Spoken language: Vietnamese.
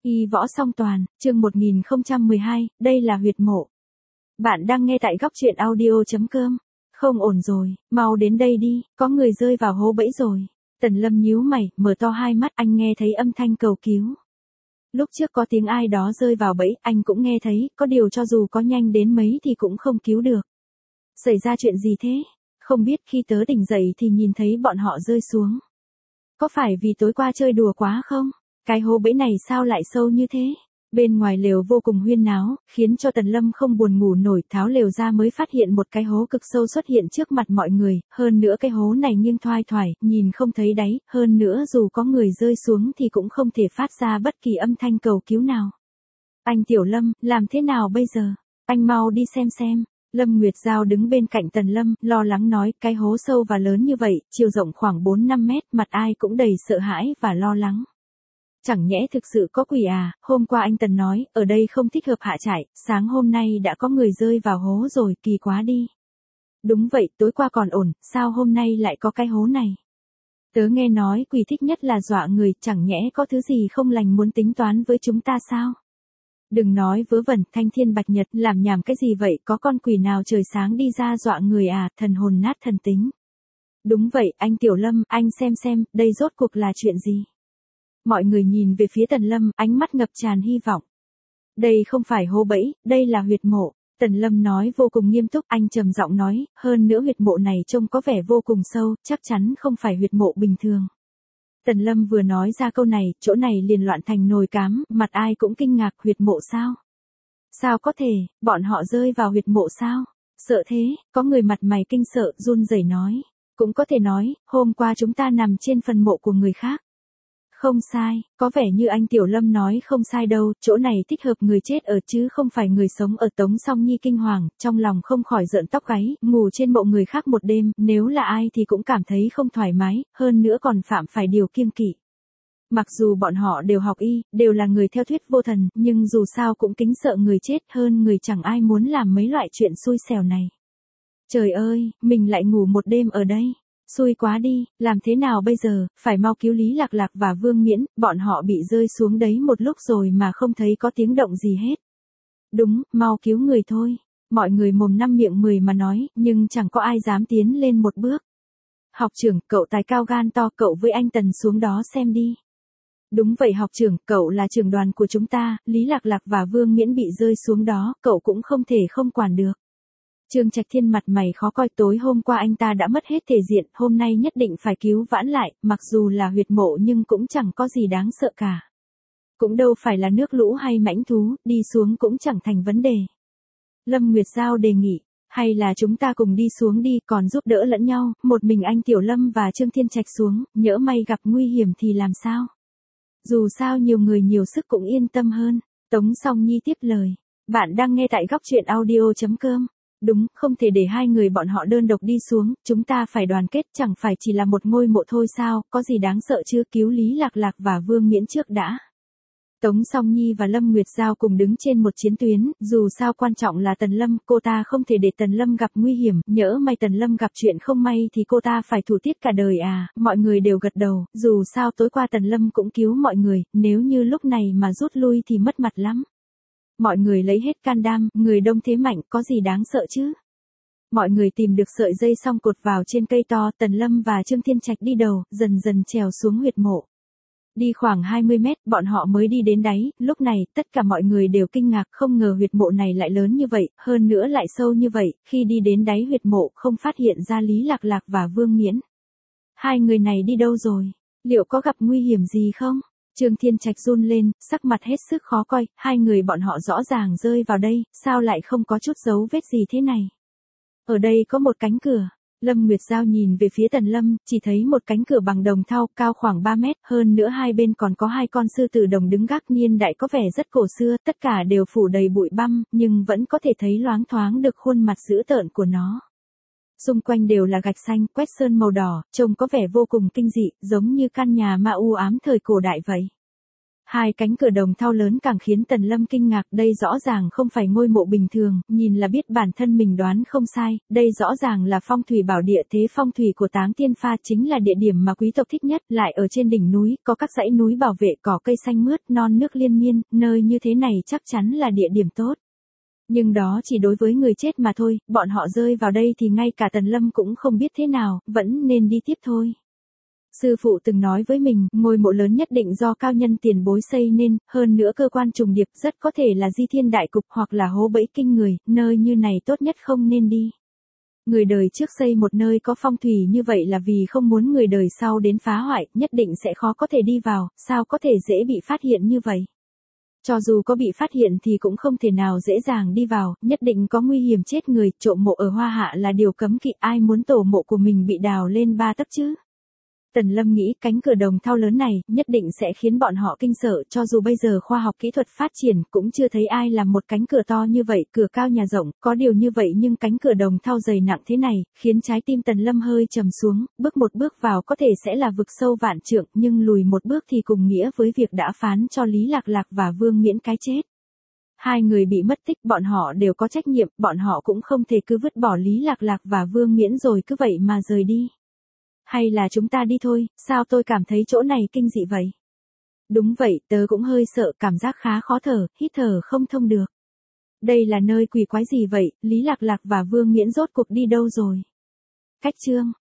Y võ song toàn, chương 1012, đây là huyệt mộ. Bạn đang nghe tại góc truyện audio.com. Không ổn rồi, mau đến đây đi, có người rơi vào hố bẫy rồi. Tần Lâm nhíu mày, mở to hai mắt, anh nghe thấy âm thanh cầu cứu. Lúc trước có tiếng ai đó rơi vào bẫy, anh cũng nghe thấy, có điều cho dù có nhanh đến mấy thì cũng không cứu được. Xảy ra chuyện gì thế? Không biết, khi tớ tỉnh dậy thì nhìn thấy bọn họ rơi xuống. Có phải vì tối qua chơi đùa quá không? Cái hố bẫy này sao lại sâu như thế? Bên ngoài lều vô cùng huyên náo, khiến cho Tần Lâm không buồn ngủ nổi, tháo lều ra mới phát hiện một cái hố cực sâu xuất hiện trước mặt mọi người, hơn nữa cái hố này nghiêng thoai thoải, nhìn không thấy đáy, hơn nữa dù có người rơi xuống thì cũng không thể phát ra bất kỳ âm thanh cầu cứu nào. Anh Tiểu Lâm, làm thế nào bây giờ? Anh mau đi xem. Lâm Nguyệt Giao đứng bên cạnh Tần Lâm, lo lắng nói, cái hố sâu và lớn như vậy, chiều rộng khoảng 4-5 mét, mặt ai cũng đầy sợ hãi và lo lắng. Chẳng nhẽ thực sự có quỷ à? Hôm qua anh Tần nói, ở đây không thích hợp hạ trại, sáng hôm nay đã có người rơi vào hố rồi, kỳ quá đi. Đúng vậy, tối qua còn ổn, sao hôm nay lại có cái hố này? Tớ nghe nói quỷ thích nhất là dọa người, chẳng nhẽ có thứ gì không lành muốn tính toán với chúng ta sao? Đừng nói vớ vẩn, Thanh Thiên Bạch Nhật, làm nhảm cái gì vậy, có con quỷ nào trời sáng đi ra dọa người à, thần hồn nát thần tính. Đúng vậy, anh Tiểu Lâm, anh xem, đây rốt cuộc là chuyện gì? Mọi người nhìn về phía Tần Lâm, ánh mắt ngập tràn hy vọng. Đây không phải hố bẫy, đây là huyệt mộ. Tần Lâm nói vô cùng nghiêm túc, anh trầm giọng nói, hơn nữa huyệt mộ này trông có vẻ vô cùng sâu, chắc chắn không phải huyệt mộ bình thường. Tần Lâm vừa nói ra câu này, chỗ này liền loạn thành nồi cám, mặt ai cũng kinh ngạc, huyệt mộ sao? Sao có thể, bọn họ rơi vào huyệt mộ sao? Sợ thế, có người mặt mày kinh sợ, run rẩy nói. Cũng có thể nói, hôm qua chúng ta nằm trên phần mộ của người khác. Không sai, có vẻ như anh Tiểu Lâm nói không sai đâu, chỗ này thích hợp người chết ở chứ không phải người sống ở. Tống Song Nhi kinh hoàng, trong lòng không khỏi rợn tóc gáy, ngủ trên mộ người khác một đêm, nếu là ai thì cũng cảm thấy không thoải mái, hơn nữa còn phạm phải điều kiêng kỵ. Mặc dù bọn họ đều học y, đều là người theo thuyết vô thần, nhưng dù sao cũng kính sợ người chết hơn người, chẳng ai muốn làm mấy loại chuyện xui xẻo này. Trời ơi, mình lại ngủ một đêm ở đây. Xui quá đi, làm thế nào bây giờ, phải mau cứu Lý Lạc Lạc và Vương Miễn, bọn họ bị rơi xuống đấy một lúc rồi mà không thấy có tiếng động gì hết. Đúng, mau cứu người thôi. Mọi người mồm năm miệng mười mà nói, nhưng chẳng có ai dám tiến lên một bước. Học trưởng, cậu tài cao gan to, cậu với anh Tần xuống đó xem đi. Đúng vậy học trưởng, cậu là trưởng đoàn của chúng ta, Lý Lạc Lạc và Vương Miễn bị rơi xuống đó, cậu cũng không thể không quản được. Trương Trạch Thiên mặt mày khó coi, tối hôm qua anh ta đã mất hết thể diện, hôm nay nhất định phải cứu vãn lại, mặc dù là huyệt mộ nhưng cũng chẳng có gì đáng sợ cả. Cũng đâu phải là nước lũ hay mãnh thú, đi xuống cũng chẳng thành vấn đề. Lâm Nguyệt Giao đề nghị, hay là chúng ta cùng đi xuống đi, còn giúp đỡ lẫn nhau, một mình anh Tiểu Lâm và Trương Thiên Trạch xuống, nhỡ may gặp nguy hiểm thì làm sao? Dù sao nhiều người nhiều sức cũng yên tâm hơn. Tống Song Nhi tiếp lời, bạn đang nghe tại góc truyện audio.com. Đúng, không thể để hai người bọn họ đơn độc đi xuống, chúng ta phải đoàn kết, chẳng phải chỉ là một ngôi mộ thôi sao, có gì đáng sợ chứ, cứu Lý Lạc Lạc và Vương Miễn trước đã. Tống Song Nhi và Lâm Nguyệt Giao cùng đứng trên một chiến tuyến, dù sao quan trọng là Tần Lâm, cô ta không thể để Tần Lâm gặp nguy hiểm, nhỡ may Tần Lâm gặp chuyện không may thì cô ta phải thủ tiết cả đời à, mọi người đều gật đầu, dù sao tối qua Tần Lâm cũng cứu mọi người, nếu như lúc này mà rút lui thì mất mặt lắm. Mọi người lấy hết can đảm, người đông thế mạnh, có gì đáng sợ chứ? Mọi người tìm được sợi dây xong cột vào trên cây to, Tần Lâm và Trương Thiên Trạch đi đầu, dần dần trèo xuống huyệt mộ. Đi khoảng 20 mét, bọn họ mới đi đến đáy, lúc này, tất cả mọi người đều kinh ngạc, không ngờ huyệt mộ này lại lớn như vậy, hơn nữa lại sâu như vậy, khi đi đến đáy huyệt mộ, không phát hiện ra Lý Lạc Lạc và Vương Miễn. Hai người này đi đâu rồi? Liệu có gặp nguy hiểm gì không? Trương Thiên Trạch run lên, sắc mặt hết sức khó coi, hai người bọn họ rõ ràng rơi vào đây, sao lại không có chút dấu vết gì thế này? Ở đây có một cánh cửa. Lâm Nguyệt Giao nhìn về phía Tần Lâm, chỉ thấy một cánh cửa bằng đồng thau, cao khoảng 3 mét, hơn nữa hai bên còn có hai con sư tử đồng đứng gác, niên đại có vẻ rất cổ xưa, tất cả đều phủ đầy bụi băm, nhưng vẫn có thể thấy loáng thoáng được khuôn mặt dữ tợn của nó. Xung quanh đều là gạch xanh, quét sơn màu đỏ, trông có vẻ vô cùng kinh dị, giống như căn nhà ma u ám thời cổ đại vậy. Hai cánh cửa đồng thau lớn càng khiến Tần Lâm kinh ngạc, đây rõ ràng không phải ngôi mộ bình thường, nhìn là biết bản thân mình đoán không sai, đây rõ ràng là phong thủy bảo địa, thế phong thủy của Táng Tiên Pha chính là địa điểm mà quý tộc thích nhất, lại ở trên đỉnh núi, có các dãy núi bảo vệ, cỏ cây xanh mướt, non nước liên miên, nơi như thế này chắc chắn là địa điểm tốt. Nhưng đó chỉ đối với người chết mà thôi, bọn họ rơi vào đây thì ngay cả Tần Lâm cũng không biết thế nào, vẫn nên đi tiếp thôi. Sư phụ từng nói với mình, ngôi mộ lớn nhất định do cao nhân tiền bối xây nên, hơn nữa cơ quan trùng điệp rất có thể là di thiên đại cục hoặc là hố bẫy kinh người, nơi như này tốt nhất không nên đi. Người đời trước xây một nơi có phong thủy như vậy là vì không muốn người đời sau đến phá hoại, nhất định sẽ khó có thể đi vào, sao có thể dễ bị phát hiện như vậy. Cho dù có bị phát hiện thì cũng không thể nào dễ dàng đi vào, nhất định có nguy hiểm chết người, trộm mộ ở Hoa Hạ là điều cấm kỵ, ai muốn tổ mộ của mình bị đào lên 3 tấc chứ. Tần Lâm nghĩ cánh cửa đồng thau lớn này nhất định sẽ khiến bọn họ kinh sợ, cho dù bây giờ khoa học kỹ thuật phát triển cũng chưa thấy ai làm một cánh cửa to như vậy, cửa cao nhà rộng, có điều như vậy nhưng cánh cửa đồng thau dày nặng thế này, khiến trái tim Tần Lâm hơi trầm xuống, bước một bước vào có thể sẽ là vực sâu vạn trượng, nhưng lùi một bước thì cùng nghĩa với việc đã phán cho Lý Lạc Lạc và Vương Miễn cái chết. Hai người bị mất tích, bọn họ đều có trách nhiệm, bọn họ cũng không thể cứ vứt bỏ Lý Lạc Lạc và Vương Miễn rồi cứ vậy mà rời đi. Hay là chúng ta đi thôi, sao tôi cảm thấy chỗ này kinh dị vậy? Đúng vậy, tớ cũng hơi sợ, cảm giác khá khó thở, hít thở không thông được. Đây là nơi quỷ quái gì vậy, Lý Lạc Lạc và Vương Miễn rốt cuộc đi đâu rồi? Cách chương